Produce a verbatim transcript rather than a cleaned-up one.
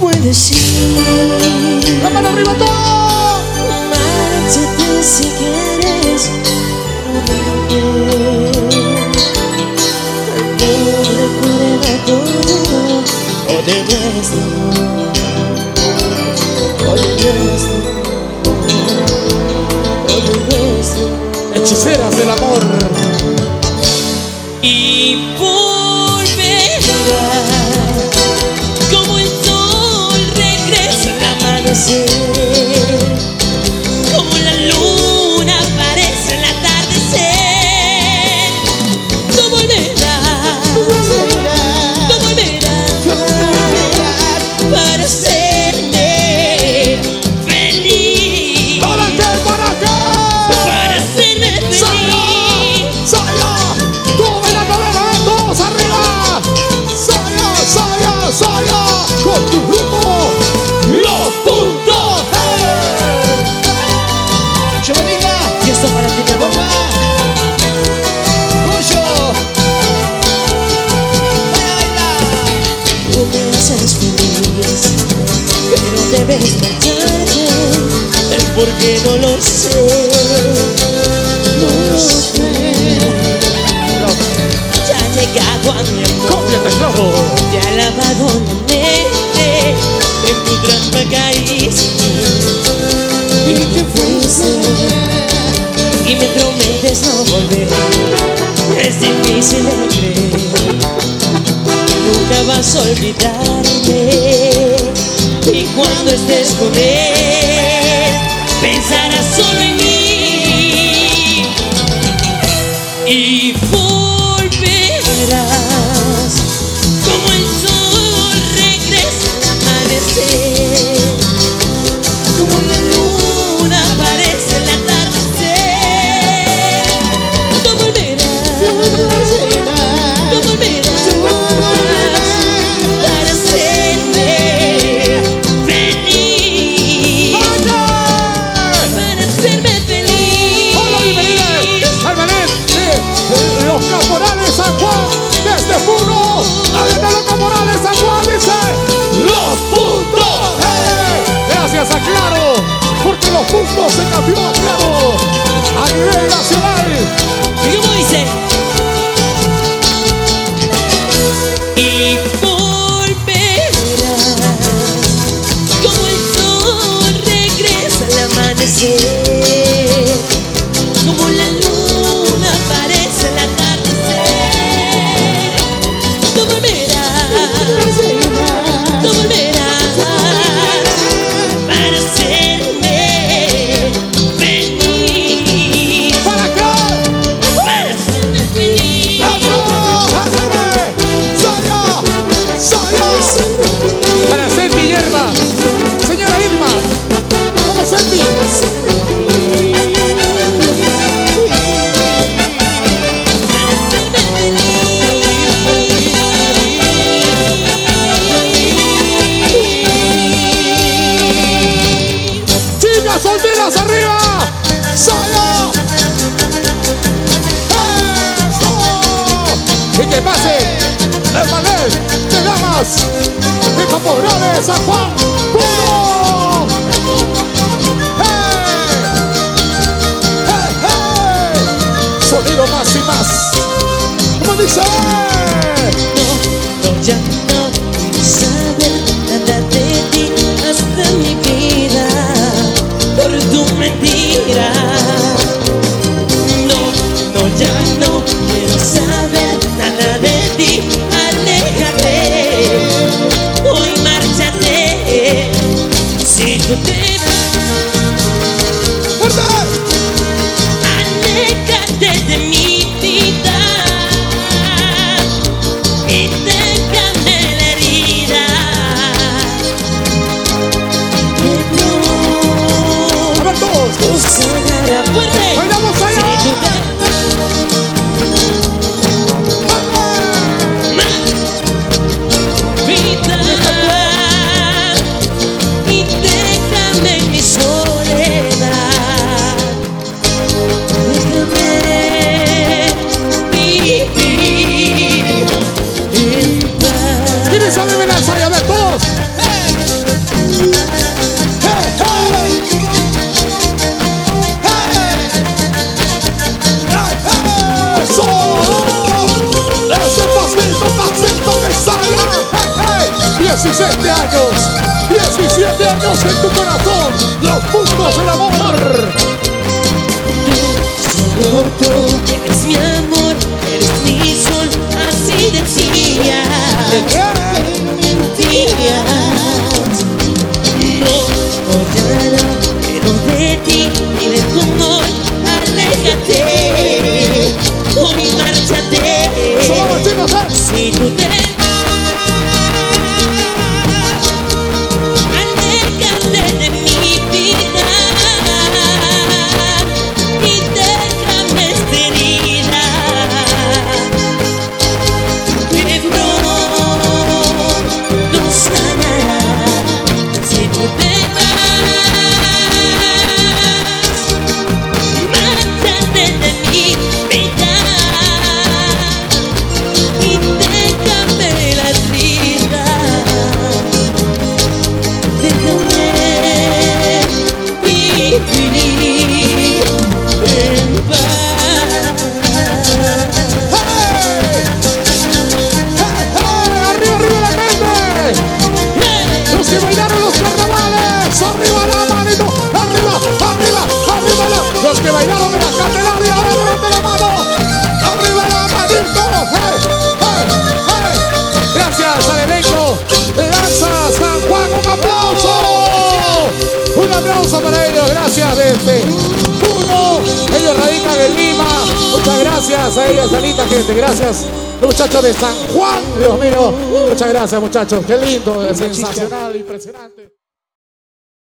puedes ir. ¡La mano arriba todo! Márchate si quieres, no recuerda todo, o de nuestro amor, o de nuestro amor, o de nuestro. Hechiceras del amor. Y volverá como el sol regresa al amanecer, como la luna aparece al atardecer. Tú volverás, tú volverás para hacerme feliz. ¿Para qué? ¿Para qué? Para hacerme feliz. ¡Saya! ¡Tome la cadera! ¡Todos arriba! ¡Saya! ¡Saya! ¡Saya! ¡Con tu ritmo! ¡Los puntos! ¡Hey! ¡Chivanica! Y esto para ti, mi amor. ¡Cuyo! Tú me haces feliz, pero debes marcharte. El por qué no lo sé, no lo sé. Ya ha llegado a mi amor, ¡Cómpiate, claro! te ha lavado la mente, en tu trampa caíste y te fuiste. Y me prometes no volver, es difícil de creer. Nunca vas a olvidarme, y cuando estés con él pensarás solo en mí. Y volverás como el sol regresa al amanecer, como la luna aparece al atardecer. Tú volverás, tú volverás para hacerme feliz, para hacerme feliz. ¡Hola, bienvenidos! ¡Al Belén de los Caporales San Juan! ¡Desde Puno! ¡Desde los Caporales San Juan! Dice ¡los puntos! ¡Hey! Gracias a Claro, porque los puntos se cambió a Claro a nivel nacional. ¿Y cómo dice? Y volverás como el sol regresa al amanecer, como la luna aparece al atardecer. Tú volverás, tú volverás para hacerme feliz, ¿Para qué? para hacerme feliz. Para hacer mi hierba, señora Irma, ¿cómo hacer mi? Chicas solteras arriba, ¡Saya! ¡Eso! Y que pase el panel de damas de Caporales San Juan. ¡Puro! ¡Hey! ¡Hey, hey! Sonido más y más. ¿Cómo dice? No, ya no saber nada de ti hasta mi vida por tu mentira. No, no, ya no quiero saber nada de ti. Aléjate, hoy márchate. Si tú te vas, ¡Fuerte! aléjate de mi vida y déjame la herida. Que A ver todos. no sanará fuerte. ¡Bailamos allá! Si tú te vida y déjame en mi soledad. Déjame vivir en paz. ¿Quiénes saben bailar? ¡Saya! A ver todos. diecisiete años, diecisiete años en tu corazón, los puntos del amor. Solo tú eres mi amor, eres mi sol, así decía. Mentiras, no, no, ya no quiero de ti, ni de tu amor, aléjate, o márchate. Si tú te aléjate de mi vida y déjame esta herida que no sanará. Si tú te vas, márchate de mi vida y déjame la herida. Déjame vivir en paz. ¡Arriba, arriba la gente! Los que bailaron los carnavales, arriba la manito, arriba, arriba, arriba la. Los que bailaron en la Candelaria, arriba la mano, arriba la manito. ¡Hey, hey, hey! Gracias al elenco de Danza San Juan, un aplauso, un aplauso para ellos, gracias desde uno, ellos radican en Lima, muchas gracias a ellos, Anita, gente, gracias. Los muchachos de San Juan, Dios mío, muchas gracias muchachos, qué lindo, sensacional, impresionante.